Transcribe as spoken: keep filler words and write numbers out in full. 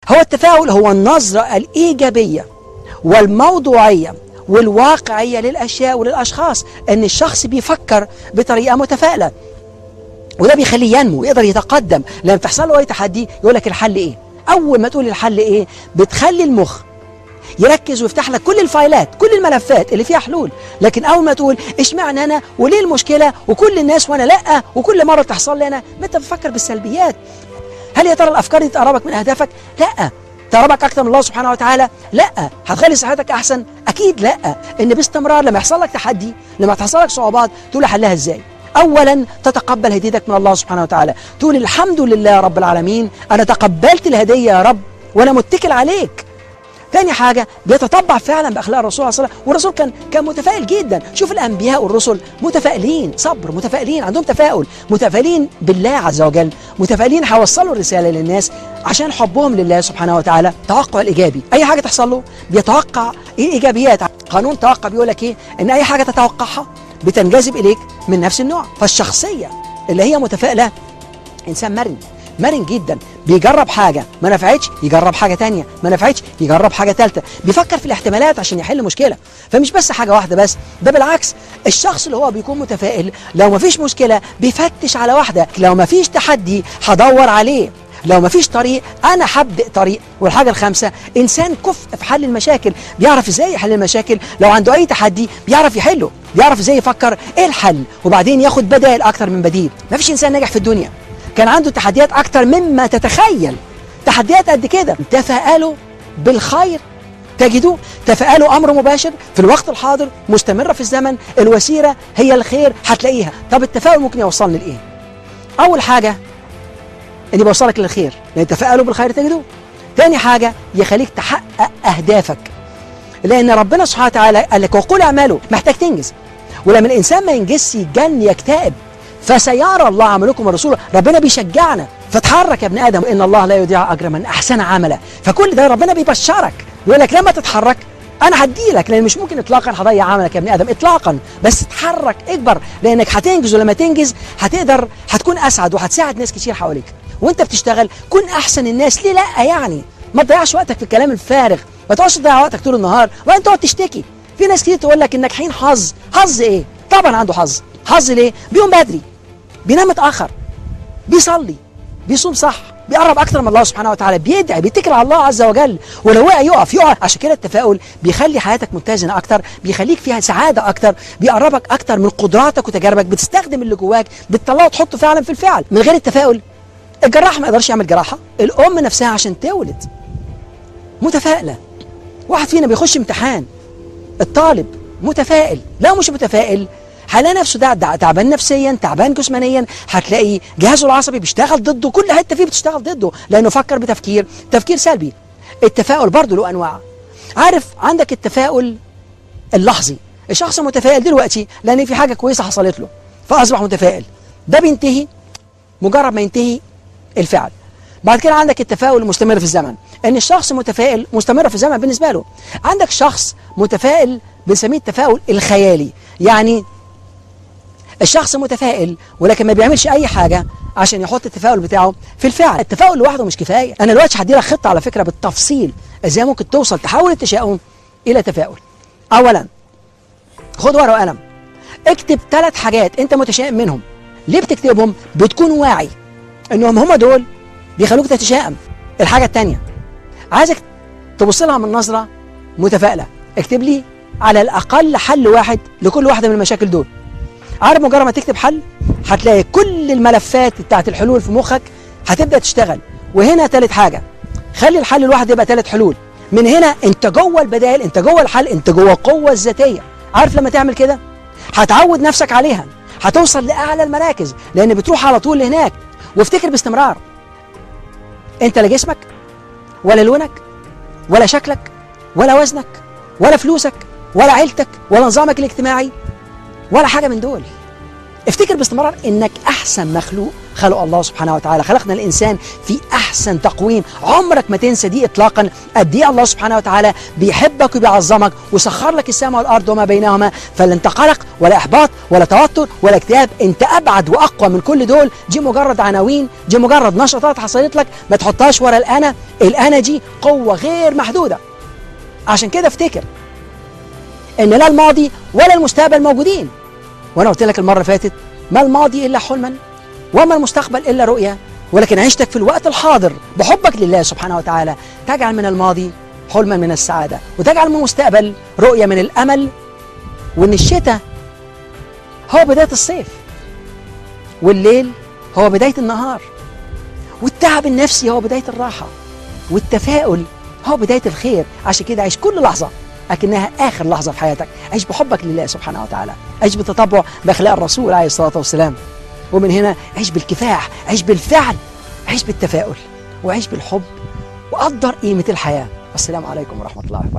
هو التفاؤل هو النظرة الإيجابية والموضوعية والواقعية للأشياء وللأشخاص، أن الشخص بيفكر بطريقة متفائلة، وده بيخليه ينمو، يقدر يتقدم. لما تحصل له أي تحدي يقول لك الحل إيه؟ أول ما تقول الحل إيه بتخلي المخ يركز ويفتح لك كل الفايلات، كل الملفات اللي فيها حلول. لكن أول ما تقول اشمعنى أنا وليه المشكلة وكل الناس وأنا لأ وكل مرة تحصل لي أنا، ما أنت بتفكر بالسلبيات. هل يا ترى الأفكار دي تقربك من أهدافك؟ لأ. تقربك أكتر من الله سبحانه وتعالى؟ لأ. هتخلي صحتك أحسن؟ أكيد لأ. إن باستمرار لما يحصل لك تحدي، لما تحصل لك صعوبات، تقول حلها إزاي؟ أولا تتقبل هديتك من الله سبحانه وتعالى، تقول الحمد لله رب العالمين، أنا تقبلت الهدية يا رب وأنا متكل عليك. ثاني حاجة بيتطبع فعلا بأخلاق الرسول صلى الله عليه وسلم، والرسول كان كان متفائل جدا. شوف الأنبياء والرسل متفائلين، صبر، متفائلين، عندهم تفاؤل، متفائلين بالله عز وجل، متفائلين هيوصلوا الرسالة للناس عشان حبهم لله سبحانه وتعالى. توقع الإيجابي، أي حاجة تحصل له بيتوقع الإيجابيات. قانون توقع بيقول لك إيه؟ إن أي حاجة تتوقعها بتنجذب إليك من نفس النوع. فالشخصية اللي هي متفائلة إنسان مرن، مرن جدا، بيجرب حاجة ما نفعتش يجرب حاجة تانية، ما نفعتش يجرب حاجة تالتة، بيفكر في الاحتمالات عشان يحل مشكلة. فمش بس حاجة واحدة بس، ده بالعكس. الشخص اللي هو بيكون متفائل لو ما فيش مشكلة بيفتش على واحدة، لو ما فيش تحدي هدور عليه، لو ما فيش طريق أنا هبدأ طريق. والحاجة الخامسة إنسان كفء في حل المشاكل، بيعرف إزاي يحل المشاكل، لو عنده أي تحدي بيعرف يحله، بيعرف إزاي يفكر إيه الحل وبعدين ياخد بدائل أكتر من بديل. ما فيش إنسان ناجح في الدنيا كان عنده تحديات أكتر مما تتخيل، تحديات قد كده. تفائلوا بالخير تجدوه، تفائلوا أمر مباشر في الوقت الحاضر، مستمرة في الزمن، الوسيلة هي الخير هتلاقيها. طب التفاؤل ممكن يوصلني لإيه؟ أول حاجة إن بيوصلك للخير، لأن تفائلوا بالخير تجدوه. تاني حاجة يخليك تحقق أهدافك، لأن ربنا سبحانه وتعالى قال لك وقول اعملوا، محتاج تنجز. ولما الإنسان ما ينجزش يجن يكتئب، فسيرى الله عملكم ورسوله. ربنا بيشجعنا، فتحرك يا ابن آدم إن الله لا يضيع أجر من أحسن عملا. فكل ده ربنا بيبشرك، بيقول لك لما تتحرك أنا هديلك، لأن مش ممكن إطلاقا هضيع عملك يا ابن آدم إطلاقا، بس اتحرك اكبر لأنك هتنجز. ولما تنجز هتقدر، هتكون أسعد وهتساعد ناس كتير حواليك. وأنت بتشتغل كن أحسن الناس. ليه لأ يعني؟ ما تضيعش وقتك في الكلام الفارغ، ما تقعدش تضيع وقتك طول النهار وأنت تقعد تشتكي. في ناس كتير تقول لك الناجحين حظ، حظ إيه؟ طبعا عنده حظ. حظ ليه؟ بيقوم بدري، بينام متأخر، بيصلي، بيصوم صح، بيقرب أكتر من الله سبحانه وتعالى، بيدعي، بيتكل على الله عز وجل، ولو وقع يقف يقع. عشان كده التفاؤل بيخلي حياتك متزنة أكتر، بيخليك فيها سعادة أكتر، بيقربك أكتر من قدراتك وتجاربك، بتستخدم اللي جواك، بتطلعه تحطه فعلا في الفعل. من غير التفاؤل الجراح ما يقدرش يعمل جراحة، الأم نفسها عشان تولد متفائلة. واحد فينا بيخش امتحان، الطالب متفائل، لا مش متفائل هلاقي نفسه ده تعبان نفسيا، تعبان جسمانيا، هتلاقي جهازه العصبي بيشتغل ضده، كل حته فيه بتشتغل ضده لانه فكر بتفكير تفكير سلبي. التفاؤل برضه له انواع. عارف عندك التفاؤل اللحظي، الشخص متفائل دلوقتي لان في حاجه كويسه حصلت له فاصبح متفائل، ده بينتهي مجرد ما ينتهي الفعل. بعد كده عندك التفاؤل المستمر في الزمن، ان الشخص متفائل مستمر في الزمن بالنسبه له. عندك شخص متفائل بنسميه التفاؤل الخيالي، يعني الشخص متفائل ولكن ما بيعملش اي حاجه عشان يحط التفاؤل بتاعه في الفعل. التفاؤل لوحده مش كفايه. انا دلوقتي هدي لك خطه على فكره بالتفصيل ازاي ممكن توصل تحول التشاؤم الى تفاؤل. اولا خد ورقه وقلم، اكتب ثلاث حاجات انت متشائم منهم. ليه بتكتبهم؟ بتكون واعي انهم هم دول بيخلوك تتشائم. الحاجه الثانيه عايزك تبص لها من نظره متفائله، اكتب لي على الاقل حل واحد لكل واحده من المشاكل دول. عارف مجرد ما تكتب حل هتلاقي كل الملفات بتاعت الحلول في مخك هتبدأ تشتغل. وهنا ثالث حاجة، خلي الحل الواحد يبقى ثلاث حلول. من هنا انت جوه البدائل، انت جوه الحل، انت جوه القوة الذاتية. عارف لما تعمل كده هتعود نفسك عليها، هتوصل لأعلى المراكز لأن بتروح على طول لهناك. وافتكر باستمرار انت لا جسمك ولا لونك ولا شكلك ولا وزنك ولا فلوسك ولا عيلتك ولا نظامك الاجتماعي ولا حاجة من دول. افتكر باستمرار انك احسن مخلوق خلق الله سبحانه وتعالى. خلقنا الانسان في احسن تقويم. عمرك ما تنسى دي اطلاقا، قد ايه الله سبحانه وتعالى بيحبك وبيعظمك وسخر لك السماء والارض وما بينهما. فلا انت قلق ولا احباط ولا توتر ولا اكتئاب، انت ابعد واقوى من كل دول. دي مجرد عناوين، دي مجرد نشاطات حصلت لك، ما تحطهاش ورا الانا. الانا دي قوه غير محدوده. عشان كده افتكر ان لا الماضي ولا المستقبل موجودين. وانا قلت لك المره اللي فاتت ما الماضي الا حلما وما المستقبل الا رؤيا، ولكن عيشتك في الوقت الحاضر بحبك لله سبحانه وتعالى تجعل من الماضي حلما من السعاده، وتجعل من المستقبل رؤيه من الامل، وان الشتاء هو بدايه الصيف، والليل هو بدايه النهار، والتعب النفسي هو بدايه الراحه، والتفاؤل هو بدايه الخير. عشان كده عيش كل لحظه لكنها آخر لحظة في حياتك. عيش بحبك لله سبحانه وتعالى، عيش بتتبع بأخلاق الرسول عليه الصلاة والسلام. ومن هنا عيش بالكفاح، عيش بالفعل، عيش بالتفاؤل، وعيش بالحب، وقدر قيمة الحياة. والسلام عليكم ورحمة الله وبركاته.